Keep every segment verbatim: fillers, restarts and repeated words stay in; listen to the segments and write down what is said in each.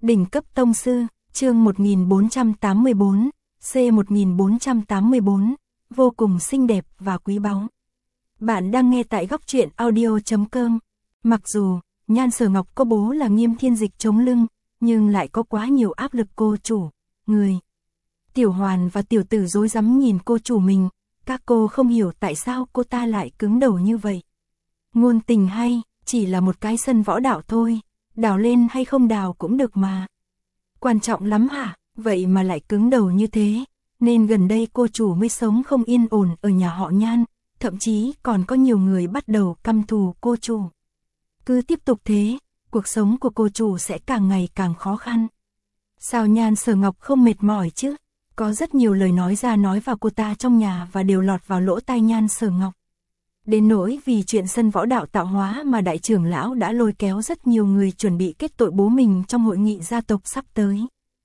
Đỉnh cấp tông sư, chương một nghìn bốn trăm tám mươi bốn, C một nghìn bốn trăm tám mươi bốn, vô cùng xinh đẹp và quý báu. Bạn đang nghe tại góc truyện audio chấm com. Mặc dù, Nhan Sở Ngọc có bố là Nghiêm Thiên Dịch chống lưng, nhưng lại có quá nhiều áp lực cô chủ, người. Tiểu Hoàn và tiểu tử rối rắm nhìn cô chủ mình, các cô không hiểu tại sao cô ta lại cứng đầu như vậy. Ngôn tình hay, chỉ là một cái sân võ đạo thôi, đào lên hay không đào cũng được mà. Quan trọng lắm hả, vậy mà lại cứng đầu như thế, nên gần đây cô chủ mới sống không yên ổn ở nhà họ Nhan, thậm chí còn có nhiều người bắt đầu căm thù cô chủ. Cứ tiếp tục thế, cuộc sống của cô chủ sẽ càng ngày càng khó khăn. Sao Nhan Sở Ngọc không mệt mỏi chứ? Có rất nhiều lời nói ra nói vào cô ta trong nhà và đều lọt vào lỗ tai Nhan Sở Ngọc. Đến nỗi vì chuyện sân võ đạo tạo hóa mà đại trưởng lão đã lôi kéo rất nhiều người chuẩn bị kết tội bố mình trong hội nghị gia tộc sắp tới.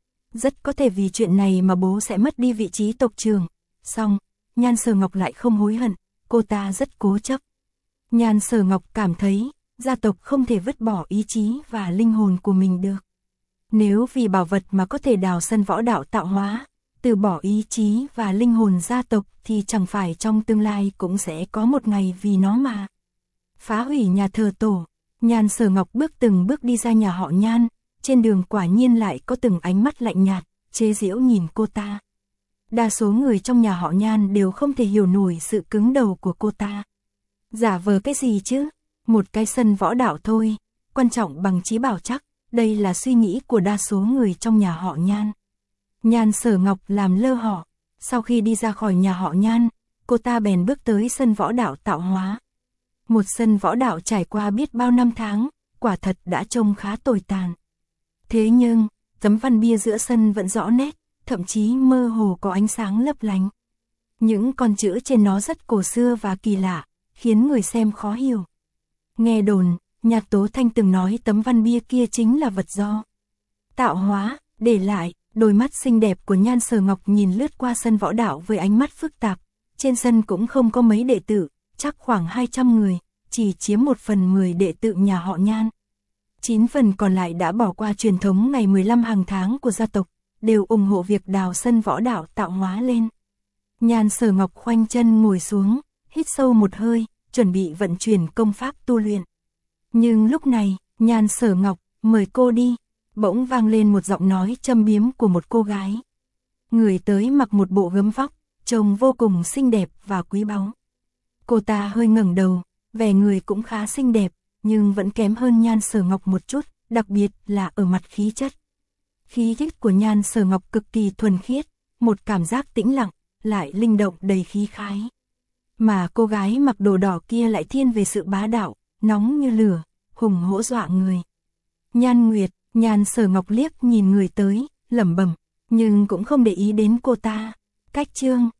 Rất có thể vì chuyện này mà bố sẽ mất đi vị trí tộc trưởng. Xong, Nhan Sở Ngọc lại không hối hận, cô ta rất cố chấp. Nhan Sở Ngọc cảm thấy, gia tộc không thể vứt bỏ ý chí và linh hồn của mình được. Nếu vì bảo vật mà có thể đào sân võ đạo tạo hóa, từ bỏ ý chí và linh hồn gia tộc thì chẳng phải trong tương lai cũng sẽ có một ngày vì nó mà phá hủy nhà thờ tổ. Nhan Sở Ngọc bước từng bước đi ra nhà họ Nhan, trên đường quả nhiên lại có từng ánh mắt lạnh nhạt, chế giễu nhìn cô ta. Đa số người trong nhà họ Nhan đều không thể hiểu nổi sự cứng đầu của cô ta. Giả vờ cái gì chứ, một cái sân võ đạo thôi, quan trọng bằng trí bảo chắc, đây là suy nghĩ của đa số người trong nhà họ Nhan. Nhan Sở Ngọc làm lơ họ, sau khi đi ra khỏi nhà họ Nhan, cô ta bèn bước tới sân võ đạo tạo hóa. Một sân võ đạo trải qua biết bao năm tháng, quả thật đã trông khá tồi tàn. Thế nhưng, tấm văn bia giữa sân vẫn rõ nét, thậm chí mơ hồ có ánh sáng lấp lánh. Những con chữ trên nó rất cổ xưa và kỳ lạ, khiến người xem khó hiểu. Nghe đồn, Nhạc Tố Thanh từng nói tấm văn bia kia chính là vật do tạo hóa để lại. Đôi mắt xinh đẹp của Nhan Sở Ngọc nhìn lướt qua sân võ đạo với ánh mắt phức tạp. Trên sân cũng không có mấy đệ tử, chắc khoảng hai trăm người, chỉ chiếm một phần mười đệ tử nhà họ Nhan. chín phần còn lại đã bỏ qua truyền thống ngày mười lăm hàng tháng của gia tộc, đều ủng hộ việc đào sân võ đạo tạo hóa lên. Nhan Sở Ngọc khoanh chân ngồi xuống, hít sâu một hơi, chuẩn bị vận chuyển công pháp tu luyện. Nhưng lúc này, Nhan Sở Ngọc, mời cô đi. Bỗng vang lên một giọng nói châm biếm của một cô gái. Người tới mặc một bộ gấm vóc, trông vô cùng xinh đẹp và quý báu. Cô ta hơi ngẩng đầu, vẻ người cũng khá xinh đẹp, nhưng vẫn kém hơn Nhan Sở Ngọc một chút, đặc biệt là ở mặt khí chất. Khí chất của Nhan Sở Ngọc cực kỳ thuần khiết, một cảm giác tĩnh lặng, lại linh động đầy khí khái. Mà cô gái mặc đồ đỏ kia lại thiên về sự bá đạo, nóng như lửa, hùng hổ dọa người. Nhan Nguyệt. Nhan Sở Ngọc liếc nhìn người tới, lẩm bẩm, nhưng cũng không để ý đến cô ta. Cách chương,